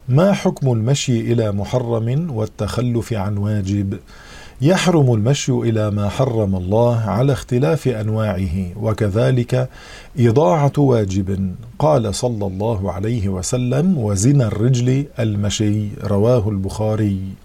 ما حكم المشي إلى محرم والتخلف عن واجب؟ يحرم المشي إلى ما حرم الله على اختلاف أنواعه، وكذلك إضاعة واجب. قال صلى الله عليه وسلم: وزن الرجل المشي. رواه البخاري.